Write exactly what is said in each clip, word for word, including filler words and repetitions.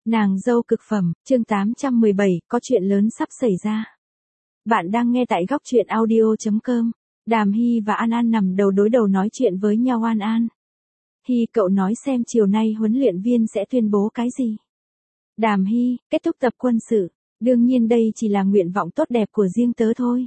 Nàng dâu cực phẩm, chương tám trăm mười bảy, có chuyện lớn sắp xảy ra. Bạn đang nghe tại góc truyện audio chấm com. Đàm Hy và An An nằm đầu đối đầu nói chuyện với nhau. An An. Hy, cậu nói xem chiều nay huấn luyện viên sẽ tuyên bố cái gì? Đàm Hy, kết thúc tập quân sự. Đương nhiên đây chỉ là nguyện vọng tốt đẹp của riêng tớ thôi.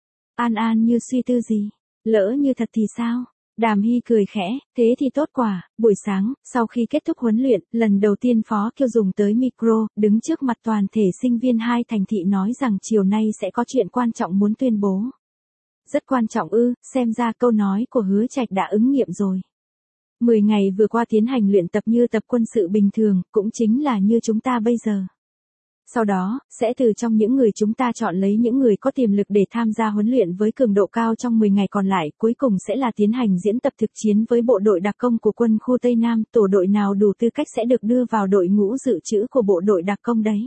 An An như suy tư gì? Lỡ như thật thì sao? Đàm Hy cười khẽ, thế thì tốt quả. Buổi sáng, sau khi kết thúc huấn luyện, lần đầu tiên Phó Kiều dùng tới micro, đứng trước mặt toàn thể sinh viên hai thành thị nói rằng chiều nay sẽ có chuyện quan trọng muốn tuyên bố. Rất quan trọng ư, xem ra câu nói của Hứa Trạch đã ứng nghiệm rồi. Mười ngày vừa qua tiến hành luyện tập như tập quân sự bình thường, cũng chính là như chúng ta bây giờ. Sau đó, sẽ từ trong những người chúng ta chọn lấy những người có tiềm lực để tham gia huấn luyện với cường độ cao trong mười ngày còn lại, cuối cùng sẽ là tiến hành diễn tập thực chiến với bộ đội đặc công của quân khu Tây Nam, tổ đội nào đủ tư cách sẽ được đưa vào đội ngũ dự trữ của bộ đội đặc công đấy.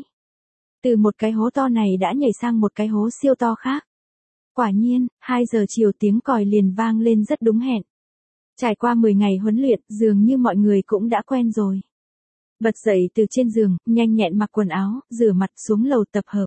Từ một cái hố to này đã nhảy sang một cái hố siêu to khác. Quả nhiên, hai giờ chiều tiếng còi liền vang lên rất đúng hẹn. Trải qua mười ngày huấn luyện, dường như mọi người cũng đã quen rồi. Bật dậy từ trên giường, nhanh nhẹn mặc quần áo, rửa mặt xuống lầu tập hợp.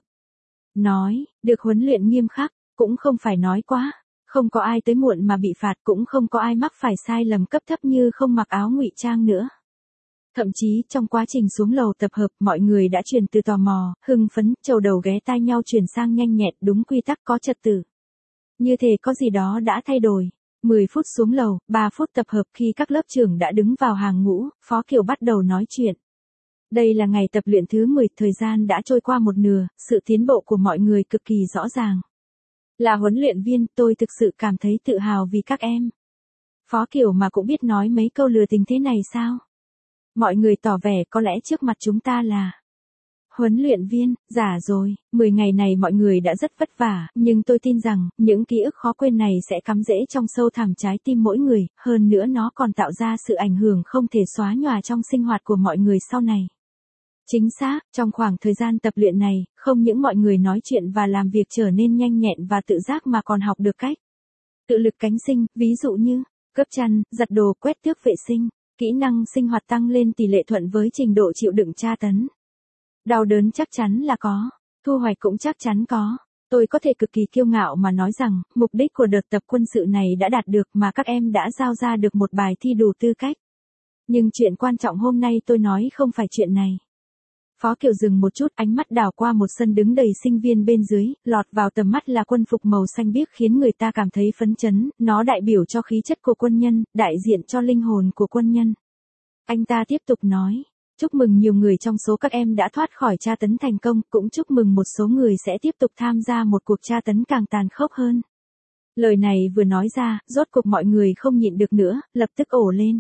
Nói, được huấn luyện nghiêm khắc, cũng không phải nói quá. Không có ai tới muộn mà bị phạt, cũng không có ai mắc phải sai lầm cấp thấp như không mặc áo ngụy trang nữa. Thậm chí, trong quá trình xuống lầu tập hợp, mọi người đã chuyển từ tò mò, hưng phấn, trầu đầu ghé tai nhau chuyển sang nhanh nhẹn, đúng quy tắc có trật tự. Như thế có gì đó đã thay đổi. mười phút xuống lầu, ba phút tập hợp. Khi các lớp trưởng đã đứng vào hàng ngũ, Phó Kiều bắt đầu nói chuyện. Đây là ngày tập luyện thứ mười, thời gian đã trôi qua một nửa, sự tiến bộ của mọi người cực kỳ rõ ràng. Là huấn luyện viên, tôi thực sự cảm thấy tự hào vì các em. Phó Kiều mà cũng biết nói mấy câu lừa tình thế này sao? Mọi người tỏ vẻ có lẽ trước mặt chúng ta là huấn luyện viên, giả rồi, mười ngày này mọi người đã rất vất vả, nhưng tôi tin rằng, những ký ức khó quên này sẽ cắm rễ trong sâu thẳm trái tim mỗi người, hơn nữa nó còn tạo ra sự ảnh hưởng không thể xóa nhòa trong sinh hoạt của mọi người sau này. Chính xác, trong khoảng thời gian tập luyện này, không những mọi người nói chuyện và làm việc trở nên nhanh nhẹn và tự giác mà còn học được cách tự lực cánh sinh, ví dụ như gấp chăn, giặt đồ, quét tước vệ sinh, kỹ năng sinh hoạt tăng lên tỷ lệ thuận với trình độ chịu đựng tra tấn. Đau đớn chắc chắn là có, thu hoạch cũng chắc chắn có. Tôi có thể cực kỳ kiêu ngạo mà nói rằng, mục đích của đợt tập quân sự này đã đạt được mà các em đã giao ra được một bài thi đủ tư cách. Nhưng chuyện quan trọng hôm nay tôi nói không phải chuyện này. Phó Kiều dừng một chút, ánh mắt đảo qua một sân đứng đầy sinh viên bên dưới, lọt vào tầm mắt là quân phục màu xanh biếc khiến người ta cảm thấy phấn chấn, nó đại biểu cho khí chất của quân nhân, đại diện cho linh hồn của quân nhân. Anh ta tiếp tục nói, chúc mừng nhiều người trong số các em đã thoát khỏi tra tấn thành công, cũng chúc mừng một số người sẽ tiếp tục tham gia một cuộc tra tấn càng tàn khốc hơn. Lời này vừa nói ra, rốt cuộc mọi người không nhịn được nữa, lập tức ồ lên.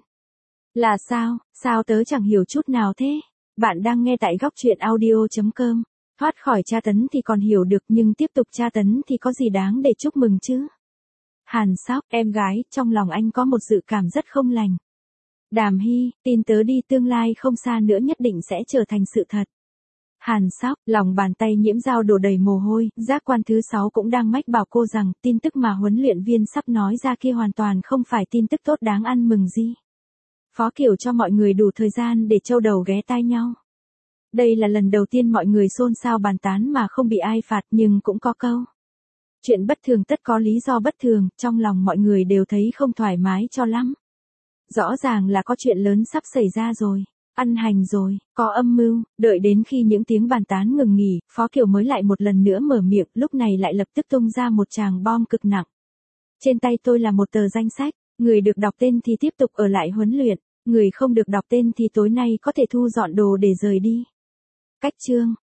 Là sao, sao tớ chẳng hiểu chút nào thế? Bạn đang nghe tại góc truyện audio chấm com. Thoát khỏi tra tấn thì còn hiểu được nhưng tiếp tục tra tấn thì có gì đáng để chúc mừng chứ? Hàn Sóc, em gái, trong lòng anh có một dự cảm rất không lành. Đàm Hy, tin tớ đi, tương lai không xa nữa nhất định sẽ trở thành sự thật. Hàn Sóc, lòng bàn tay nhiễm dao đổ đầy mồ hôi, giác quan thứ sáu cũng đang mách bảo cô rằng tin tức mà huấn luyện viên sắp nói ra kia hoàn toàn không phải tin tức tốt đáng ăn mừng gì. Phó Kiều cho mọi người đủ thời gian để trâu đầu ghé tai nhau. Đây là lần đầu tiên mọi người xôn xao bàn tán mà không bị ai phạt nhưng cũng có câu. Chuyện bất thường tất có lý do bất thường, trong lòng mọi người đều thấy không thoải mái cho lắm. Rõ ràng là có chuyện lớn sắp xảy ra rồi, ăn hành rồi, có âm mưu, đợi đến khi những tiếng bàn tán ngừng nghỉ, Phó Kiều mới lại một lần nữa mở miệng, lúc này lại lập tức tung ra một tràng bom cực nặng. Trên tay tôi là một tờ danh sách, người được đọc tên thì tiếp tục ở lại huấn luyện. Người không được đọc tên thì tối nay có thể thu dọn đồ để rời đi. Cách chương,